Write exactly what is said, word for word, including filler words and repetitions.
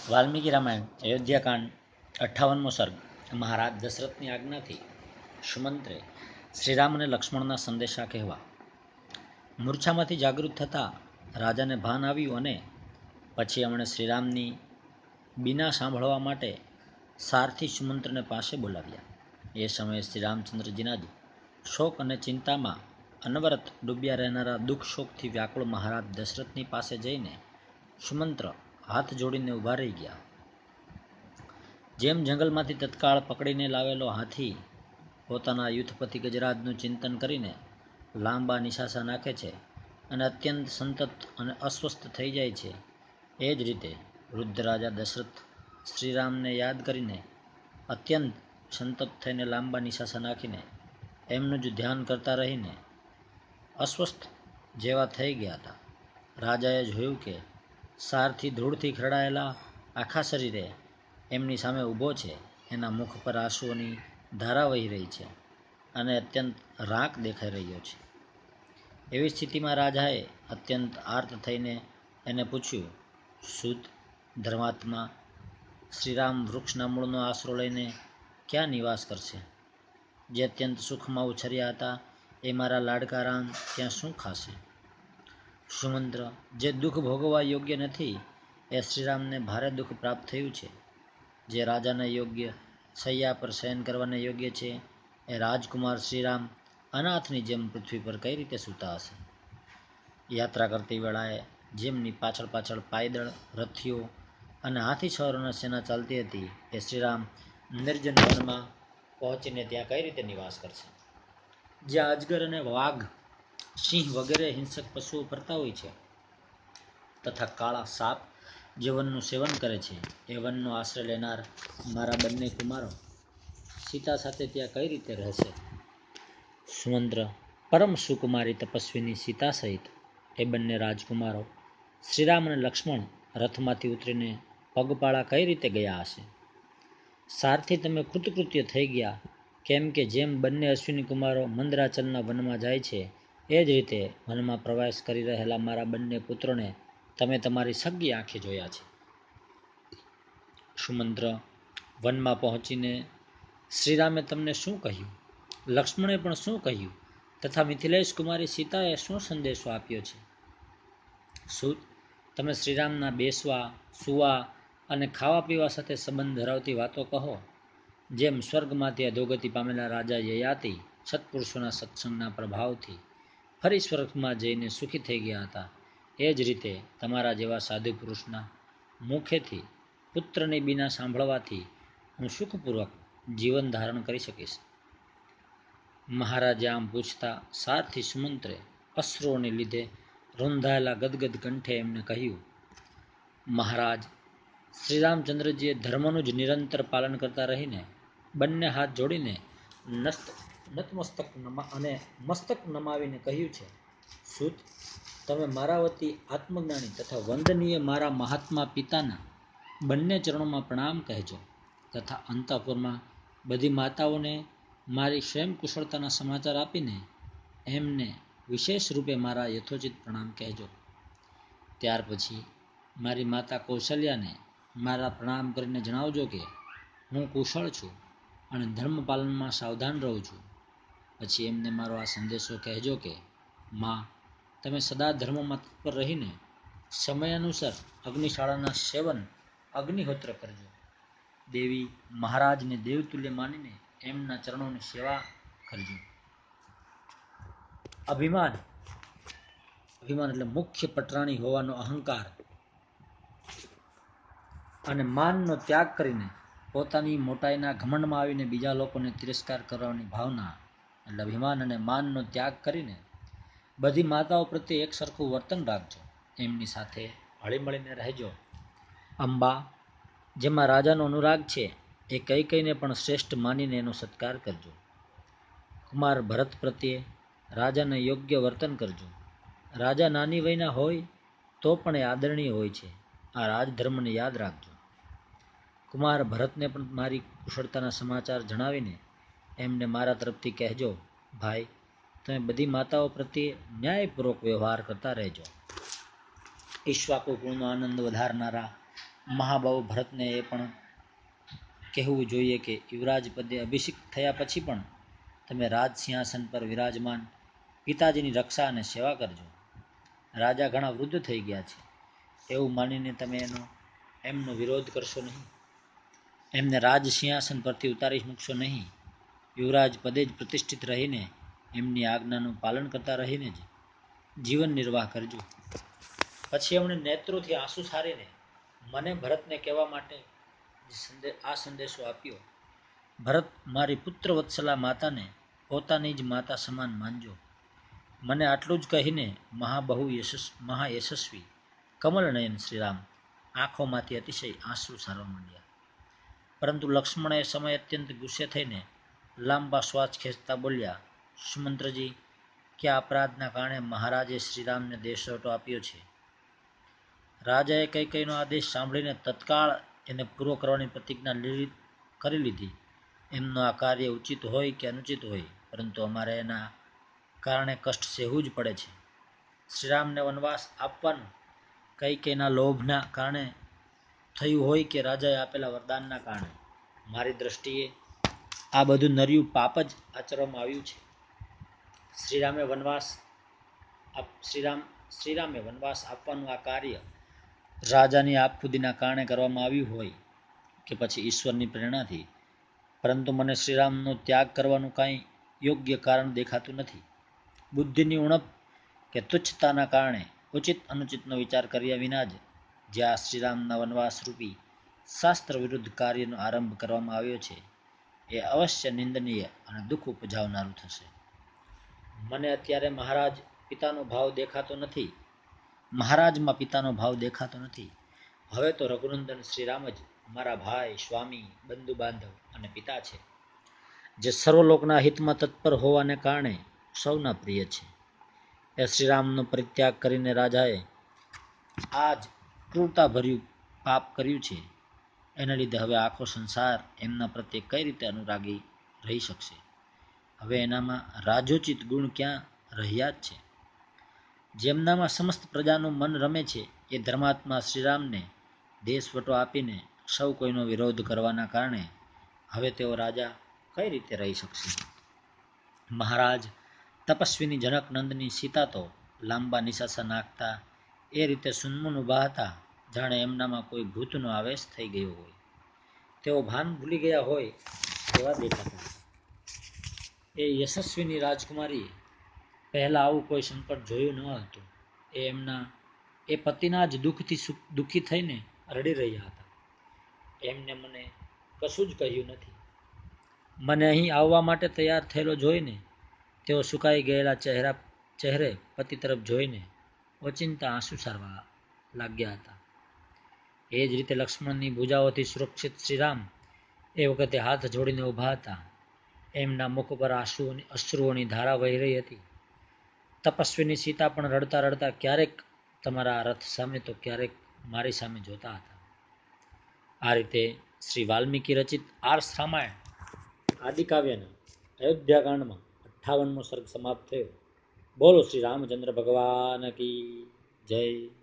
વાલ્મીકી રામાયણ અયોધ્યાકાંડ અઠ્ઠાવનમો સર્ગ. મહારાજ દશરથની આજ્ઞાથી સુમંત્રે શ્રીરામ અને લક્ષ્મણના સંદેશા કહેવા. મૂર્છામાંથી જાગૃત થતાં રાજાને ભાન આવ્યું અને પછી એમણે શ્રીરામની બીના સાંભળવા માટે સારથી સુમંત્રને પાસે બોલાવ્યા. એ સમયે શ્રી રામચંદ્રજીના જ શોક અને ચિંતામાં અનવરત ડૂબ્યા રહેનારા દુઃખ શોકથી વ્યાકુળ મહારાજ દશરથની પાસે જઈને સુમંત્ર હાથ જોડીને ઊભા રહી ગયા. જેમ જંગલમાંથી તત્કાળ પકડીને લાવેલો હાથી પોતાના યુથપતિ ગજરાજનું ચિંતન કરીને લાંબા નિશાસા નાખે છે અને અત્યંત સંતત અને અસ્વસ્થ થઈ જાય છે, એ જ રીતે વૃદ્ધ રાજા દશરથ શ્રીરામને યાદ કરીને અત્યંત સંતત થઈને લાંબા નિશાસા નાખીને એમનું જ ધ્યાન કરતા રહીને અસ્વસ્થ જેવા થઈ ગયા હતા. રાજાએ જોયું કે સારથી ધૂળથી ખરડાયેલા આખા શરીરે એમની સામે ઊભો છે. એના મુખ પર આંસુઓની ધારા વહી રહી છે અને અત્યંત રાગ દેખાઈ રહ્યો છે. એવી સ્થિતિમાં રાજાએ અત્યંત આર્ત થઈને એને પૂછ્યું, સૂત ધર્માત્મા, શ્રીરામ વૃક્ષના મૂળનો આશરો લઈને ક્યાં નિવાસ કરશે? જે અત્યંત સુખમાં ઉછર્યા હતા એ મારા લાડકા રામ ત્યાં શું ખાશે? સુમંત્ર, જે દુઃખ ભોગવવા યોગ્ય નથી એ શ્રીરામને ભારે દુઃખ પ્રાપ્ત થયું છે. જે રાજાને યોગ્ય શૈયા પર શયન કરવાને યોગ્ય છે એ રાજકુમાર શ્રીરામ અનાથની જેમ પૃથ્વી પર કઈ રીતે સૂતા હશે? યાત્રા કરતી વેળાએ જેમની પાછળ પાછળ પાયદળ, રથીઓ અને હાથી સવારોની સેના ચાલતી હતી એ શ્રીરામ નિર્જન વનમાં પહોંચીને ત્યાં કઈ રીતે નિવાસ કરશે? જ્યાં અજગર અને વાઘ, સિંહ વગેરે હિંસક પશુઓ ફરતા હોય છે તથા કાળા સાપ જે વનનું સેવન કરે છે એ વનનો આશ્રય લેનાર મારા બંને કુમારો સીતા સાથે ત્યાં કઈ રીતે રહેશે? સુમંત્ર, પરમ સુકુમારી તપસ્વીની સીતા સહિત એ બંને રાજકુમારો શ્રીરામ અને લક્ષ્મણ રથમાંથી ઉતરીને પગપાળા કઈ રીતે ગયા હશે? સારથી તમે કૃતકૃત્ય થઈ ગયા, કેમ કે જેમ બંને અશ્વિની કુમારો મંદરાચલના વનમાં જાય છે એ જ રીતે વનમાં પ્રવેશ કરી રહેલા મારા બંને પુત્રોને તમે તમારી સગી આંખે જોયા છે. સુમંત્ર, વનમાં પહોંચીને શ્રીરામે તમને શું કહ્યું? લક્ષ્મણે પણ શું કહ્યું તથા મિથિલેશ કુમારી સીતાએ શું સંદેશો આપ્યો છે? સૂત, તમે શ્રીરામના બેસવા, સુવા અને ખાવા પીવા સાથે સંબંધ ધરાવતી વાતો કહો. જેમ સ્વર્ગમાંથી અધોગતિ પામેલા રાજા યયાતિ સત્પુરુષોના સત્સંગના પ્રભાવથી ફરી સ્વર્ગમાં જઈને સુખી થઈ ગયા હતા, એ જ રીતે તમારા જેવા સાધુ પુરુષના મુખેથી પુત્રની બીના સાંભળવાથી હું સુખપૂર્વક જીવન ધારણ કરી શકીશ. મહારાજે આમ પૂછતા સારથી સુમંત્રે અશ્રુઓને લીધે રૂંધાયેલા ગદગદ કંઠે એમને કહ્યું, મહારાજ, શ્રીરામચંદ્રજીએ ધર્મનું જ નિરંતર પાલન કરતા રહીને બંને હાથ જોડીને નસ્ત નતમસ્તક અને મસ્તક નમાવીને કહ્યું છે, સૂત, તમે મારા વતી આત્મજ્ઞાની તથા વંદનીય મારા મહાત્મા પિતાના બંને ચરણોમાં પ્રણામ કહેજો તથા અંતઃપુરમાં બધી માતાઓને મારી સ્વયં કુશળતાના સમાચાર આપીને એમને વિશેષ રૂપે મારા યથોચિત પ્રણામ કહેજો. ત્યાર પછી મારી માતા કૌશલ્યાને મારા પ્રણામ કરીને જણાવજો કે હું કુશળ છું અને ધર્મપાલનમાં સાવધાન રહું છું. પછી એમને મારો આ સંદેશો કહેજો કે માં, તમે સદા ધર્મમાં તત્પર રહીને સમય અનુસાર અગ્નિશાળાના સેવન અગ્નિહોત્ર કરજો. દેવી મહારાજને દેવતુલ્ય માનીને એમના ચરણોની સેવા કરજો. અભિમાન અભિમાન એટલે મુખ્ય પટરાણી હોવાનો અહંકાર અને માનનો ત્યાગ કરીને પોતાની મોટાઈના ઘમંડમાં આવીને બીજા લોકોને તિરસ્કાર કરવાની ભાવના એટલે અભિમાન અને માનનો ત્યાગ કરીને બધી માતાઓ પ્રત્યે એક સરખું વર્તન રાખજો. એમની સાથે હળીમળીને રહેજો. અંબા, જેમાં રાજાનો અનુરાગ છે એ કઈ કઈને પણ શ્રેષ્ઠ માનીને એનો સત્કાર કરજો. કુમાર ભરત પ્રત્યે રાજાને યોગ્ય વર્તન કરજો. રાજા નાની વયના હોય તો પણ એ આદરણીય હોય છે. આ રાજધર્મને યાદ રાખજો. કુમાર ભરતને પણ મારી કુશળતાના સમાચાર જણાવીને એમને મારા તરફથી કહેજો, ભાઈ, તમે બધી માતાઓ પ્રત્યે ન્યાયપૂર્વક વ્યવહાર કરતા રહેજો. ઈશ્વાકુ કુળનો આનંદ વધારનારા મહાબાહુ ભરતને એ પણ કહેવું જોઈએ કે યુવરાજ પદે અભિષિક્ત થયા પછી પણ તમે રાજ સિંહાસન પર વિરાજમાન પિતાજીની રક્ષા અને સેવા કરજો. રાજા ઘણા વૃદ્ધ થઈ ગયા છે એવું માનીને તમે એનો એમનો વિરોધ કરશો નહીં. એમને રાજ સિંહાસન પરથી ઉતારી મૂકશો નહીં. યુવરાજ પદે જ પ્રતિષ્ઠિત રહીને એમની આજ્ઞાનું પાલન કરતા રહીને જ જીવન નિર્વાહ કરજો. પછી એમણે નેત્રોથી આંસુ સારીને મને ભરતને કહેવા માટે આ સંદેશો આપ્યો. ભરત, મારી પુત્ર વત્સલા માતાને પોતાની જ માતા સમાન માનજો. મને આટલું જ કહીને મહાબહુ યશસ્ મહાયશસ્વી કમલનયન શ્રીરામ આંખોમાંથી અતિશય આંસુ સારવા માંડ્યા. પરંતુ લક્ષ્મણ એ સમય અત્યંત ગુસ્સે થઈને લાંબા શ્વાસ ખેંચતા બોલ્યા, સુમંત્રજી, કયા અપરાધના કારણે મહારાજે શ્રીરામને દેશવટો આપ્યો છે? રાજાએ કૈકેયીનો આદેશ સાંભળીને તત્કાળ એને પૂરો કરવાની પ્રતિજ્ઞા કરી લીધી. એમનું આ કાર્ય ઉચિત હોય કે અનુચિત હોય, પરંતુ અમારે એના કારણે કષ્ટ સહેવું જ પડે છે. શ્રીરામને વનવાસ આપવાનું કૈકેયીના લોભના કારણે થયું હોય કે રાજાએ આપેલા વરદાનના કારણે, મારી દ્રષ્ટિએ આ બધું નર્યું પાપ જ આચરવામાં આવ્યું છે. શ્રીરામે વનવાસ શ્રીરામ શ્રીરામે વનવાસ આપવાનું આ કાર્ય રાજાની આપખુદીના કારણે કરવામાં આવ્યું હોય કે પછી ઈશ્વરની પ્રેરણાથી, પરંતુ મને શ્રીરામનો ત્યાગ કરવાનું કાંઈ યોગ્ય કારણ દેખાતું નથી. બુદ્ધિની ઉણપ કે તુચ્છતાના કારણે ઉચિત અનુચિતનો વિચાર કર્યા વિના જ જ્યાં શ્રીરામના વનવાસ રૂપી શાસ્ત્ર વિરુદ્ધ કાર્યનો આરંભ કરવામાં આવ્યો છે એ અવશ્ય નિંદનીય અને દુઃખ ઉપજાવનારું થશે. મને અત્યારે મહારાજ પિતાનો ભાવ દેખાતો નથી મહારાજમાં પિતાનો ભાવ દેખાતો નથી. હવે તો રઘુનંદન શ્રીરામ જ મારા ભાઈ, સ્વામી, બંધુ બાંધવ અને પિતા છે, જે સર્વલોકના હિતમાં તત્પર હોવાને કારણે સૌના પ્રિય છે. એ શ્રીરામનો પરિત્યાગ કરીને રાજાએ આ જ ક્રૂરતાભર્યું પાપ કર્યું છે. એને લીધે હવે આખો સંસાર એમના પ્રત્યે કઈ રીતે અનુરાગી રહી શકશે? હવે એનામાં રાજોચિત ગુણ ક્યાં રહ્યા જ છે? જેમનામાં સમસ્ત પ્રજાનું મન રમે છે એ ધર્માત્મા શ્રીરામને દેશવટો આપીને સૌ કોઈનો વિરોધ કરવાના કારણે હવે તેઓ રાજા કઈ રીતે રહી શકશે? મહારાજ તપસ્વીની જનક નંદની સીતા તો લાંબા નિશાસા નાખતા એ રીતે સુન્મુન ઊભા હતા, જાણે એમનામાં કોઈ ભૂતનો આવેશ થઈ ગયો હોય. તેઓ ભાન ભૂલી ગયા હોય તેવા દેખાતા. એ યશસ્વીની રાજકુમારીએ પહેલા આવું કોઈ સંકટ જોયું ન હતું. એ એમના એ પતિના જ દુઃખથી દુઃખી થઈને રડી રહ્યા હતા. એમને મને કશું જ કહ્યું નથી. મને અહીં આવવા માટે તૈયાર થયેલો જોઈને તેઓ સુકાઈ ગયેલા ચહેરા ચહેરે પતિ તરફ જોઈને ઓચિંતા આંસુ સારવા લાગ્યા હતા. એ જ રીતે લક્ષ્મણની ભુજાઓથી સુરક્ષિત શ્રીરામ એ વખતે હાથ જોડીને ઊભા હતા. એમના મુખ પર આંસુઓની અશ્રુઓની ધારા વહી રહી હતી. તપસ્વીની સીતા પણ રડતા રડતા ક્યારેક તમારા રથ સામે તો ક્યારેક મારી સામે જોતા હતા. આ રીતે શ્રી વાલ્મીકી રચિત આર્ષ રામાયણ આદિકાવ્યના અયોધ્યાકાંડમાં અઠ્ઠાવનમો સર્ગ સમાપ્ત થયો. બોલો શ્રી રામચંદ્ર ભગવાન કી જય.